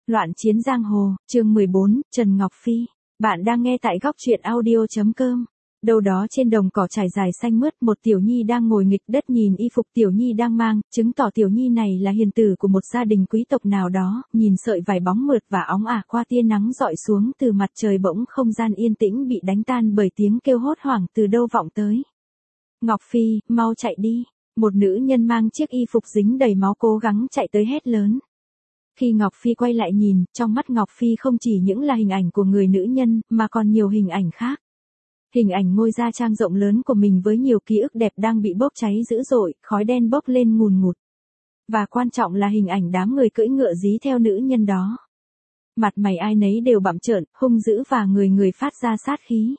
Loạn chiến giang hồ, chương 14, Trần Ngọc Phi. Bạn đang nghe tại góc truyện audio.com. Đâu đó trên đồng cỏ trải dài xanh mướt, một tiểu nhi đang ngồi nghịch đất nhìn y phục tiểu nhi đang mang, chứng tỏ tiểu nhi này là hiền tử của một gia đình quý tộc nào đó, nhìn sợi vải bóng mượt và óng ả qua tia nắng dọi xuống từ mặt trời, bỗng không gian yên tĩnh bị đánh tan bởi tiếng kêu hốt hoảng từ đâu vọng tới. Ngọc Phi, mau chạy đi. Một nữ nhân mang chiếc y phục dính đầy máu cố gắng chạy tới hét lớn. Khi Ngọc Phi quay lại nhìn, trong mắt Ngọc Phi không chỉ những là hình ảnh của người nữ nhân, mà còn nhiều hình ảnh khác. Hình ảnh ngôi da trang rộng lớn của mình với nhiều ký ức đẹp đang bị bốc cháy dữ dội, khói đen bốc lên ngùn ngụt. Và quan trọng là hình ảnh đám người cưỡi ngựa dí theo nữ nhân đó. Mặt mày ai nấy đều bặm trợn, hung dữ và người phát ra sát khí.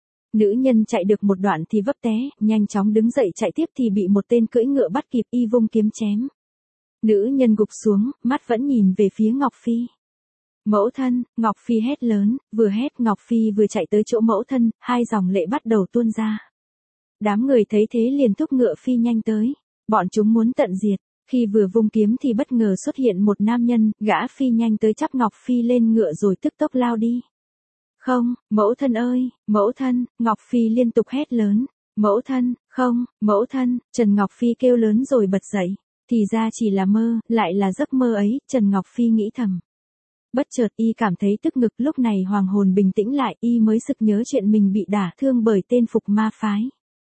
Nữ nhân chạy được một đoạn thì vấp té, nhanh chóng đứng dậy chạy tiếp thì bị một tên cưỡi ngựa bắt kịp, y vung kiếm chém. Nữ nhân gục xuống, mắt vẫn nhìn về phía Ngọc Phi. Mẫu thân, Ngọc Phi hét lớn, vừa hét Ngọc Phi vừa chạy tới chỗ mẫu thân, hai dòng lệ bắt đầu tuôn ra. Đám người thấy thế liền thúc ngựa phi nhanh tới, bọn chúng muốn tận diệt. Khi vừa vung kiếm thì bất ngờ xuất hiện một nam nhân, gã phi nhanh tới chắp Ngọc Phi lên ngựa rồi tức tốc lao đi. Không, mẫu thân ơi, mẫu thân, Ngọc Phi liên tục hét lớn. Mẫu thân, không, mẫu thân, Trần Ngọc Phi kêu lớn rồi bật dậy. Thì ra chỉ là mơ, lại là giấc mơ ấy, Trần Ngọc Phi nghĩ thầm. Bất chợt y cảm thấy tức ngực, lúc này hoàng hồn bình tĩnh lại, y mới sực nhớ chuyện mình bị đả thương bởi tên phục ma phái.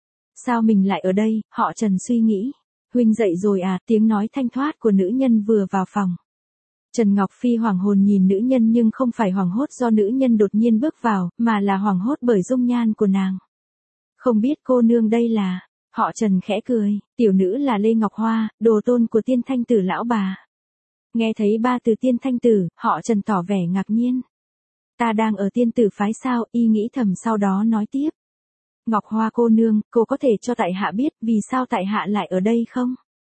Sao mình lại ở đây, họ Trần suy nghĩ. Huynh dậy rồi à, tiếng nói thanh thoát của nữ nhân vừa vào phòng. Trần Ngọc Phi hoàng hồn nhìn nữ nhân nhưng không phải hoảng hốt do nữ nhân đột nhiên bước vào, mà là hoảng hốt bởi dung nhan của nàng. Không biết cô nương đây là... Họ Trần khẽ cười, tiểu nữ là Lê Ngọc Hoa, đồ tôn của Tiên Thanh Tử lão bà. Nghe thấy ba từ Tiên Thanh Tử, họ Trần tỏ vẻ ngạc nhiên. Ta đang ở Tiên Tử phái sao, y nghĩ thầm sau đó nói tiếp. Ngọc Hoa cô nương, cô có thể cho tại hạ biết vì sao tại hạ lại ở đây không?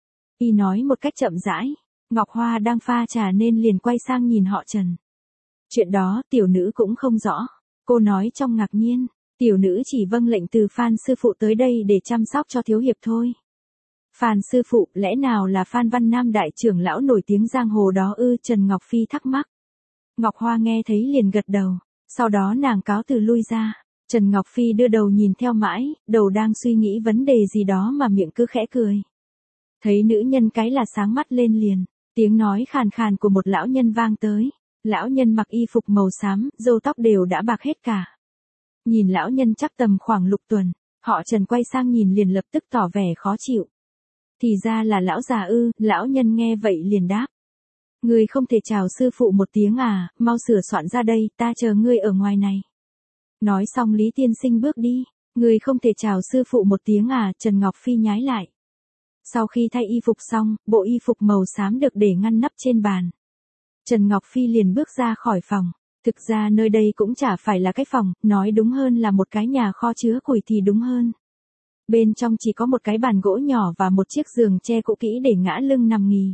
Y nói một cách chậm rãi. Ngọc Hoa đang pha trà nên liền quay sang nhìn họ Trần. Chuyện đó tiểu nữ cũng không rõ. Cô nói trong ngạc nhiên. Tiểu nữ chỉ vâng lệnh từ Phan sư phụ tới đây để chăm sóc cho thiếu hiệp thôi. Phan sư phụ, lẽ nào là Phan Văn Nam đại trưởng lão nổi tiếng giang hồ đó ư? Trần Ngọc Phi thắc mắc. Ngọc Hoa nghe thấy liền gật đầu, sau đó nàng cáo từ lui ra. Trần Ngọc Phi đưa đầu nhìn theo mãi, đầu đang suy nghĩ vấn đề gì đó mà miệng cứ khẽ cười. Thấy nữ nhân cái là sáng mắt lên liền, tiếng nói khàn khàn của một lão nhân vang tới. Lão nhân mặc y phục màu xám, râu tóc đều đã bạc hết cả. Nhìn lão nhân chắc tầm khoảng lục tuần, họ Trần quay sang nhìn liền lập tức tỏ vẻ khó chịu. Thì ra là lão già ư? Lão nhân nghe vậy liền đáp. Ngươi không thể chào sư phụ một tiếng à, mau sửa soạn ra đây, ta chờ ngươi ở ngoài này. Nói xong Lý Tiên Sinh bước đi. Ngươi không thể chào sư phụ một tiếng à? Trần Ngọc Phi nhái lại. Sau khi thay y phục xong, bộ y phục màu xám được để ngăn nắp trên bàn. Trần Ngọc Phi liền bước ra khỏi phòng. Thực ra nơi đây cũng chả phải là cái phòng, nói đúng hơn là một cái nhà kho chứa củi thì đúng hơn. Bên trong chỉ có một cái bàn gỗ nhỏ và một chiếc giường tre cũ kỹ để ngã lưng nằm nghỉ.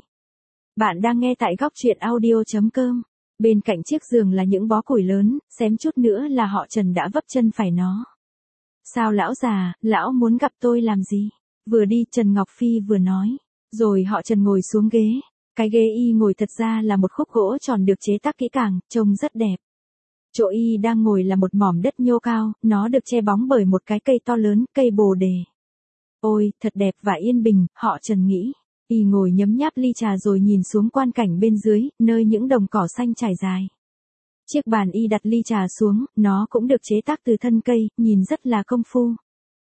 Bạn đang nghe tại góc truyện audio.com. Bên cạnh chiếc giường là những bó củi lớn, xém chút nữa là họ Trần đã vấp chân phải nó. Sao lão già, lão muốn gặp tôi làm gì? Vừa đi Trần Ngọc Phi vừa nói. Rồi họ Trần ngồi xuống ghế. Cái ghế y ngồi thật ra là một khúc gỗ tròn được chế tác kỹ càng, trông rất đẹp. Chỗ y đang ngồi là một mỏm đất nhô cao, nó được che bóng bởi một cái cây to lớn, cây bồ đề. Ôi, thật đẹp và yên bình, họ Trần nghĩ. Y ngồi nhấm nháp ly trà rồi nhìn xuống quan cảnh bên dưới, nơi những đồng cỏ xanh trải dài. Chiếc bàn y đặt ly trà xuống, nó cũng được chế tác từ thân cây, nhìn rất là công phu.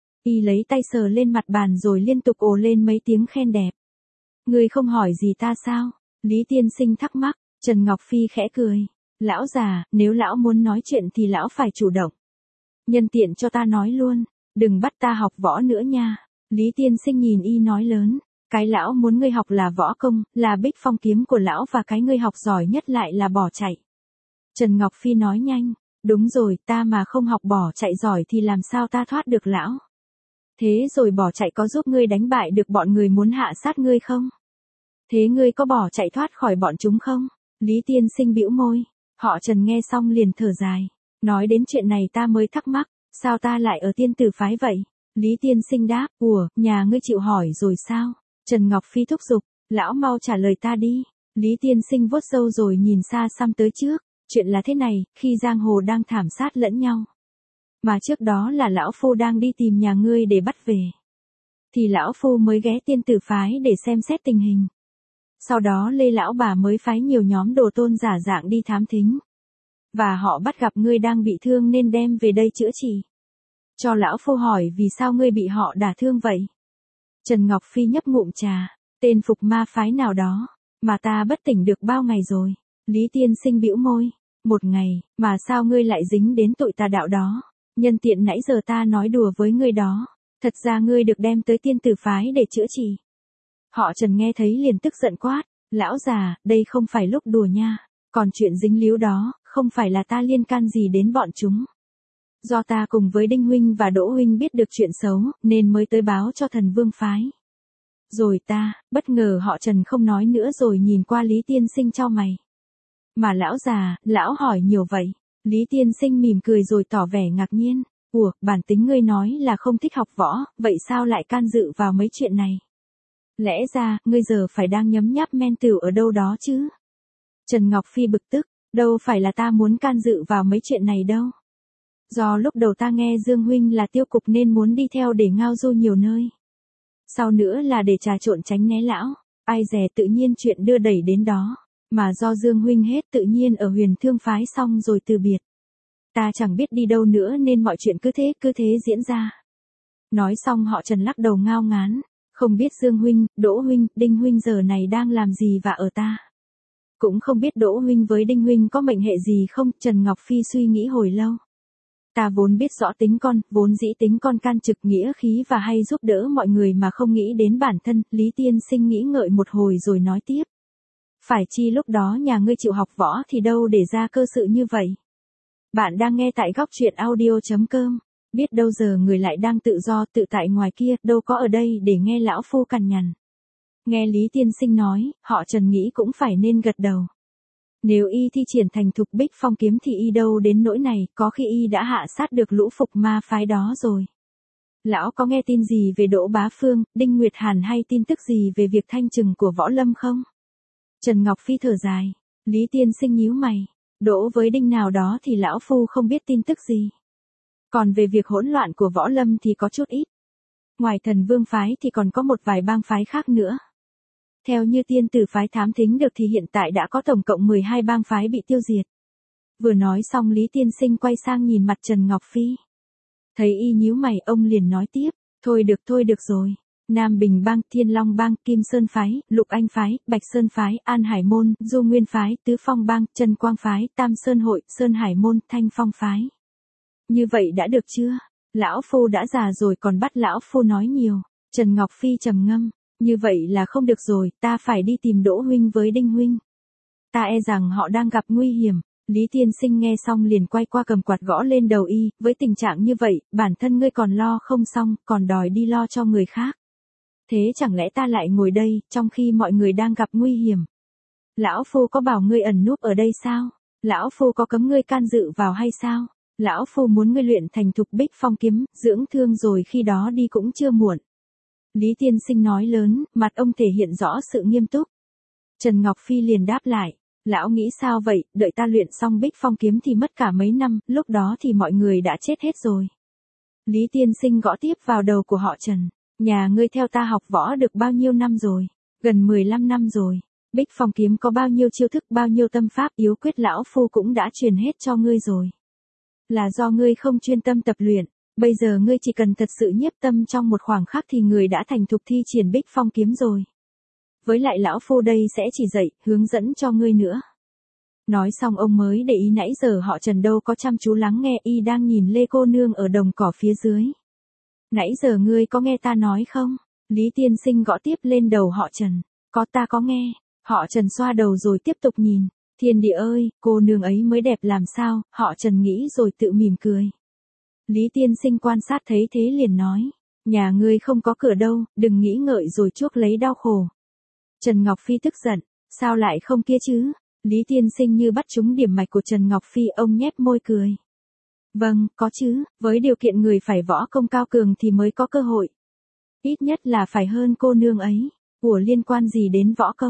Y lấy tay sờ lên mặt bàn rồi liên tục ồ lên mấy tiếng khen đẹp. Ngươi không hỏi gì ta sao? Lý Tiên Sinh thắc mắc. Trần Ngọc Phi khẽ cười. Lão già, nếu lão muốn nói chuyện thì lão phải chủ động. Nhân tiện cho ta nói luôn, đừng bắt ta học võ nữa nha. Lý Tiên Sinh nhìn y nói lớn. Cái lão muốn ngươi học là võ công, là bích phong kiếm của lão, và cái ngươi học giỏi nhất lại là bỏ chạy. Trần Ngọc Phi nói nhanh. Đúng rồi, ta mà không học bỏ chạy giỏi thì làm sao ta thoát được lão? Thế rồi bỏ chạy có giúp ngươi đánh bại được bọn người muốn hạ sát ngươi không? Thế ngươi có bỏ chạy thoát khỏi bọn chúng không? Lý Tiên Sinh bĩu môi. Họ Trần nghe xong liền thở dài. Nói đến chuyện này ta mới thắc mắc, sao ta lại ở Tiên Tử phái vậy? Lý Tiên Sinh đáp, nhà ngươi chịu hỏi rồi sao? Trần Ngọc Phi thúc giục, lão mau trả lời ta đi. Lý Tiên Sinh vuốt râu rồi nhìn xa xăm tới trước, chuyện là thế này, khi giang hồ đang thảm sát lẫn nhau. Mà trước đó là lão phu đang đi tìm nhà ngươi để bắt về. Thì lão phu mới ghé Tiên Tử phái để xem xét tình hình. Sau đó Lê lão bà mới phái nhiều nhóm đồ tôn giả dạng đi thám thính. Và họ bắt gặp ngươi đang bị thương nên đem về đây chữa trị. Cho lão phu hỏi vì sao ngươi bị họ đả thương vậy? Trần Ngọc Phi nhấp ngụm trà, tên phục ma phái nào đó, mà ta bất tỉnh được bao ngày rồi. Lý Tiên Sinh bĩu môi, một ngày, mà sao ngươi lại dính đến tội tà đạo đó? Nhân tiện nãy giờ ta nói đùa với ngươi đó, thật ra ngươi được đem tới Tiên Tử phái để chữa trị. Họ Trần nghe thấy liền tức giận quát, lão già, đây không phải lúc đùa nha, còn chuyện dính líu đó, không phải là ta liên can gì đến bọn chúng. Do ta cùng với Đinh huynh và Đỗ huynh biết được chuyện xấu, nên mới tới báo cho Thần Vương phái. Rồi ta, bất ngờ họ Trần không nói nữa rồi nhìn qua Lý Tiên Sinh chau mày. Mà lão già, lão hỏi nhiều vậy. Lý Tiên Sinh mỉm cười rồi tỏ vẻ ngạc nhiên. Ủa, bản tính ngươi nói là không thích học võ, vậy sao lại can dự vào mấy chuyện này? Lẽ ra, ngươi giờ phải đang nhấm nháp men tửu ở đâu đó chứ? Trần Ngọc Phi bực tức, đâu phải là ta muốn can dự vào mấy chuyện này đâu. Do lúc đầu ta nghe Dương huynh là tiêu cục nên muốn đi theo để ngao du nhiều nơi. Sau nữa là để trà trộn tránh né lão, ai dè tự nhiên chuyện đưa đẩy đến đó. Mà do Dương huynh hết tự nhiên ở Huyền Thương phái xong rồi từ biệt. Ta chẳng biết đi đâu nữa nên mọi chuyện cứ thế diễn ra. Nói xong họ Trần lắc đầu ngao ngán. Không biết Dương huynh, Đỗ huynh, Đinh huynh giờ này đang làm gì và ở ta. Cũng không biết Đỗ huynh với Đinh huynh có mệnh hệ gì không, Trần Ngọc Phi suy nghĩ hồi lâu. Ta vốn biết rõ tính con, vốn dĩ tính con can trực nghĩa khí và hay giúp đỡ mọi người mà không nghĩ đến bản thân, Lý Tiên Sinh nghĩ ngợi một hồi rồi nói tiếp. Phải chi lúc đó nhà ngươi chịu học võ thì đâu để ra cơ sự như vậy. Bạn đang nghe tại góc truyện audio.com, biết đâu giờ người lại đang tự do tự tại ngoài kia, đâu có ở đây để nghe lão phu cằn nhằn. Nghe Lý Tiên Sinh nói, họ Trần nghĩ cũng phải nên gật đầu. Nếu y thi triển thành thục bích phong kiếm thì y đâu đến nỗi này, có khi y đã hạ sát được lũ phục ma phái đó rồi. Lão có nghe tin gì về Đỗ Bá Phương, Đinh Nguyệt Hàn hay tin tức gì về việc thanh trừng của Võ Lâm không? Trần Ngọc Phi thở dài, Lý Tiên Sinh nhíu mày, Đỗ với Đinh nào đó thì lão phu không biết tin tức gì. Còn về việc hỗn loạn của Võ Lâm thì có chút ít. Ngoài Thần Vương phái thì còn có một vài bang phái khác nữa. Theo như Tiên Tử phái thám thính được thì hiện tại đã có tổng cộng 12 bang phái bị tiêu diệt. Vừa nói xong Lý Tiên Sinh quay sang nhìn mặt Trần Ngọc Phi. Thấy y nhíu mày ông liền nói tiếp, thôi được rồi. Nam Bình bang, Thiên Long bang, Kim Sơn phái, Lục Anh phái, Bạch Sơn phái, An Hải môn, Du Nguyên phái, Tứ Phong bang, Trần Quang phái, Tam Sơn hội, Sơn Hải môn, Thanh Phong phái. Như vậy đã được chưa? Lão phu đã già rồi còn bắt lão phu nói nhiều. Trần Ngọc Phi trầm ngâm, như vậy là không được rồi, ta phải đi tìm Đỗ huynh với Đinh huynh. Ta e rằng họ đang gặp nguy hiểm. Lý Tiên Sinh nghe xong liền quay qua cầm quạt gõ lên đầu y, với tình trạng như vậy, bản thân ngươi còn lo không xong, còn đòi đi lo cho người khác. Thế chẳng lẽ ta lại ngồi đây, trong khi mọi người đang gặp nguy hiểm? Lão phu có bảo ngươi ẩn núp ở đây sao? Lão phu có cấm ngươi can dự vào hay sao? Lão phu muốn ngươi luyện thành thục bích phong kiếm, dưỡng thương rồi khi đó đi cũng chưa muộn. Lý Tiên Sinh nói lớn, mặt ông thể hiện rõ sự nghiêm túc. Trần Ngọc Phi liền đáp lại, lão nghĩ sao vậy, đợi ta luyện xong bích phong kiếm thì mất cả mấy năm, lúc đó thì mọi người đã chết hết rồi. Lý Tiên Sinh gõ tiếp vào đầu của họ Trần, nhà ngươi theo ta học võ được bao nhiêu năm rồi? Gần 15 năm rồi. Bích phong kiếm có bao nhiêu chiêu thức, bao nhiêu tâm pháp yếu quyết lão phu cũng đã truyền hết cho ngươi rồi. Là do ngươi không chuyên tâm tập luyện, bây giờ ngươi chỉ cần thật sự nhiếp tâm trong một khoảng khắc thì người đã thành thục thi triển bích phong kiếm rồi. Với lại lão phu đây sẽ chỉ dạy, hướng dẫn cho ngươi nữa. Nói xong ông mới để ý nãy giờ họ Trần đâu có chăm chú lắng nghe, y đang nhìn Lê cô nương ở đồng cỏ phía dưới. Nãy giờ ngươi có nghe ta nói không? Lý Tiên Sinh gõ tiếp lên đầu họ Trần. Có, ta có nghe. Họ Trần xoa đầu rồi tiếp tục nhìn. Thiên địa ơi, cô nương ấy mới đẹp làm sao, họ Trần nghĩ rồi tự mỉm cười. Lý Tiên Sinh quan sát thấy thế liền nói. Nhà ngươi không có cửa đâu, đừng nghĩ ngợi rồi chuốc lấy đau khổ. Trần Ngọc Phi tức giận. Sao lại không kia chứ? Lý Tiên Sinh như bắt trúng điểm mạch của Trần Ngọc Phi, ông nhếch môi cười. Vâng, có chứ, với điều kiện người phải võ công cao cường thì mới có cơ hội. Ít nhất là phải hơn cô nương ấy. Ủa liên quan gì đến võ công?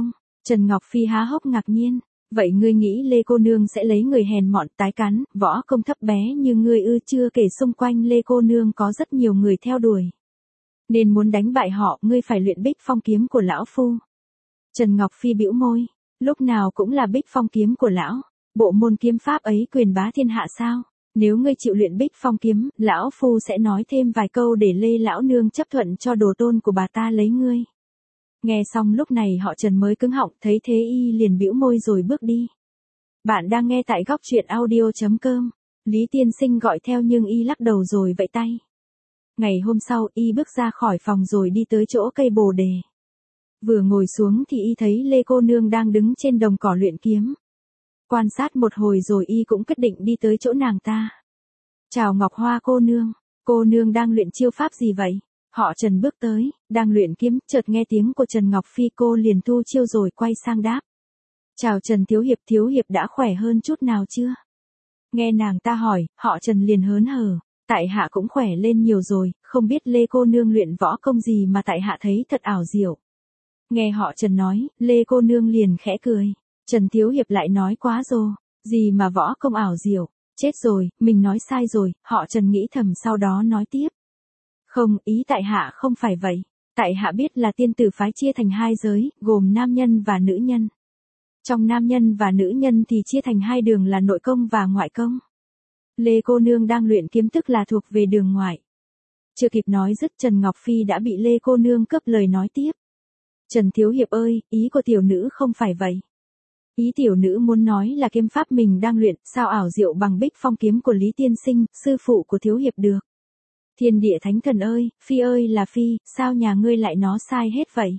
Trần Ngọc Phi há hốc ngạc nhiên. Vậy ngươi nghĩ Lê cô nương sẽ lấy người hèn mọn tái cán, võ công thấp bé như ngươi ư? Chưa kể xung quanh Lê cô nương có rất nhiều người theo đuổi. Nên muốn đánh bại họ, ngươi phải luyện Bích Phong kiếm của lão phu. Trần Ngọc Phi bĩu môi, lúc nào cũng là Bích Phong kiếm của lão, bộ môn kiếm pháp ấy quyền bá thiên hạ sao? Nếu ngươi chịu luyện Bích Phong kiếm, lão phu sẽ nói thêm vài câu để Lê lão nương chấp thuận cho đồ tôn của bà ta lấy ngươi. Nghe xong lúc này họ Trần mới cứng họng, thấy thế y liền bĩu môi rồi bước đi. Bạn đang nghe tại góc truyện audio.com. Lý tiên sinh gọi theo nhưng y lắc đầu rồi vẫy tay. Ngày hôm sau y bước ra khỏi phòng rồi đi tới chỗ cây bồ đề. Vừa ngồi xuống thì y thấy Lê cô nương đang đứng trên đồng cỏ luyện kiếm. Quan sát một hồi rồi y cũng quyết định đi tới chỗ nàng ta. Chào Ngọc Hoa cô nương đang luyện chiêu pháp gì vậy? Họ Trần bước tới, đang luyện kiếm, chợt nghe tiếng của Trần Ngọc Phi, cô liền thu chiêu rồi quay sang đáp. Chào Trần thiếu hiệp đã khỏe hơn chút nào chưa? Nghe nàng ta hỏi, họ Trần liền hớn hở, tại hạ cũng khỏe lên nhiều rồi, không biết Lê cô nương luyện võ công gì mà tại hạ thấy thật ảo diệu. Nghe họ Trần nói, Lê cô nương liền khẽ cười, Trần thiếu hiệp lại nói quá rồi, gì mà võ công ảo diệu, chết rồi, mình nói sai rồi, họ Trần nghĩ thầm sau đó nói tiếp. Không, ý tại hạ không phải vậy. Tại hạ biết là tiên tử phái chia thành hai giới, gồm nam nhân và nữ nhân. Trong nam nhân và nữ nhân thì chia thành hai đường là nội công và ngoại công. Lê cô nương đang luyện kiếm tức là thuộc về đường ngoại. Chưa kịp nói dứt Trần Ngọc Phi đã bị Lê cô nương cướp lời nói tiếp. Trần thiếu hiệp ơi, ý của tiểu nữ không phải vậy. Ý tiểu nữ muốn nói là kiếm pháp mình đang luyện, sao ảo diệu bằng Bích Phong kiếm của Lý tiên sinh, sư phụ của thiếu hiệp được. Thiên địa thánh thần ơi là Phi, sao nhà ngươi lại nói sai hết vậy?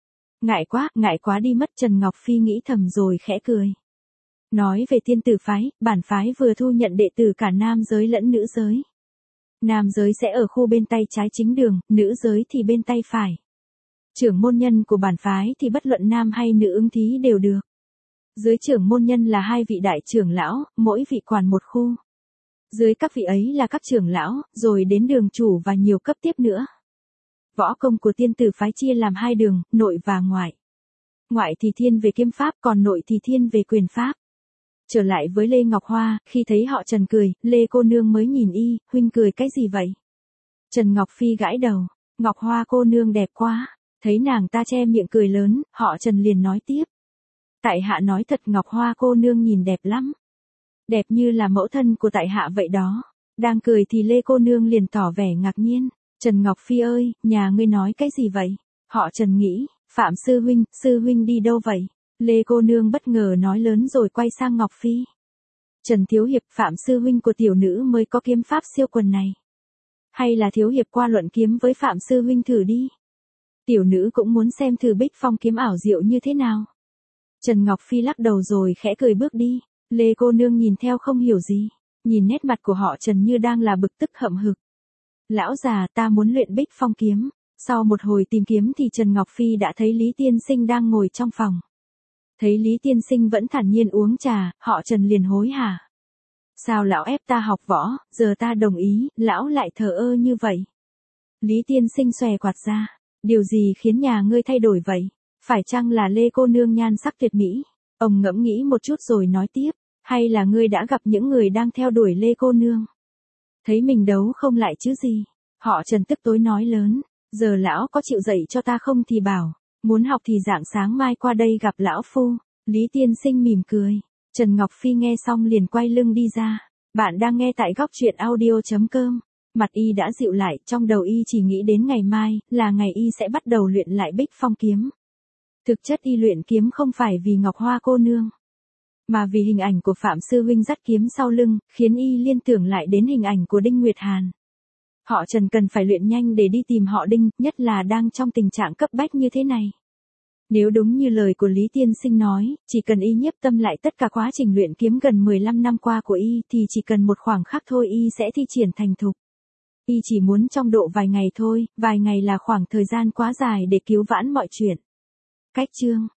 Ngại quá đi mất. Trần Ngọc Phi nghĩ thầm rồi khẽ cười. Nói về tiên tử phái, bản phái vừa thu nhận đệ tử cả nam giới lẫn nữ giới. Nam giới sẽ ở khu bên tay trái chính đường, nữ giới thì bên tay phải. Trưởng môn nhân của bản phái thì bất luận nam hay nữ ứng thí đều được. Dưới trưởng môn nhân là hai vị đại trưởng lão, mỗi vị quản một khu. Dưới các vị ấy là các trưởng lão, rồi đến đường chủ và nhiều cấp tiếp nữa. Võ công của tiên tử phái chia làm hai đường, nội và ngoại. Ngoại thì thiên về kiếm pháp, còn nội thì thiên về quyền pháp. Trở lại với Lê Ngọc Hoa, khi thấy họ Trần cười, Lê cô nương mới nhìn y, huynh cười cái gì vậy? Trần Ngọc Phi gãi đầu, Ngọc Hoa cô nương đẹp quá. Thấy nàng ta che miệng cười lớn, họ Trần liền nói tiếp. Tại hạ nói thật, Ngọc Hoa cô nương nhìn đẹp lắm. Đẹp như là mẫu thân của tại hạ vậy đó. Đang cười thì Lê cô nương liền tỏ vẻ ngạc nhiên. Trần Ngọc Phi ơi, nhà ngươi nói cái gì vậy? Họ Trần nghĩ, Phạm sư huynh đi đâu vậy? Lê cô nương bất ngờ nói lớn rồi quay sang Ngọc Phi. Trần thiếu hiệp, Phạm sư huynh của tiểu nữ mới có kiếm pháp siêu quần này. Hay là thiếu hiệp qua luận kiếm với Phạm sư huynh thử đi. Tiểu nữ cũng muốn xem thử Bích Phong kiếm ảo diệu như thế nào. Trần Ngọc Phi lắc đầu rồi khẽ cười bước đi. Lê cô nương nhìn theo không hiểu gì, nhìn nét mặt của họ Trần như đang là bực tức hậm hực. Lão già, ta muốn luyện Bích Phong kiếm. Sau một hồi tìm kiếm thì Trần Ngọc Phi đã thấy Lý tiên sinh đang ngồi trong phòng. Thấy Lý tiên sinh vẫn thản nhiên uống trà, họ Trần liền hối hả. Sao lão ép ta học võ, giờ ta đồng ý, lão lại thờ ơ như vậy? Lý tiên sinh xòe quạt ra. Điều gì khiến nhà ngươi thay đổi vậy? Phải chăng là Lê cô nương nhan sắc tuyệt mỹ? Ông ngẫm nghĩ một chút rồi nói tiếp. Hay là ngươi đã gặp những người đang theo đuổi Lê cô nương? Thấy mình đấu không lại chứ gì? Họ Trần tức tối nói lớn. Giờ lão có chịu dạy cho ta không thì bảo. Muốn học thì rạng sáng mai qua đây gặp lão phu. Lý tiên sinh mỉm cười. Trần Ngọc Phi nghe xong liền quay lưng đi ra. Bạn đang nghe tại góc truyện audio.com. Mặt y đã dịu lại, trong đầu y chỉ nghĩ đến ngày mai, là ngày y sẽ bắt đầu luyện lại Bích Phong kiếm. Thực chất y luyện kiếm không phải vì Ngọc Hoa cô nương, mà vì hình ảnh của Phạm sư huynh dắt kiếm sau lưng, khiến y liên tưởng lại đến hình ảnh của Đinh Nguyệt Hàn. Họ Trần cần phải luyện nhanh để đi tìm họ Đinh, nhất là đang trong tình trạng cấp bách như thế này. Nếu đúng như lời của Lý tiên sinh nói, chỉ cần y nhiếp tâm lại tất cả quá trình luyện kiếm gần 15 năm qua của y thì chỉ cần một khoảng khắc thôi y sẽ thi triển thành thục. Y chỉ muốn trong độ vài ngày thôi, vài ngày là khoảng thời gian quá dài để cứu vãn mọi chuyện. Cách chương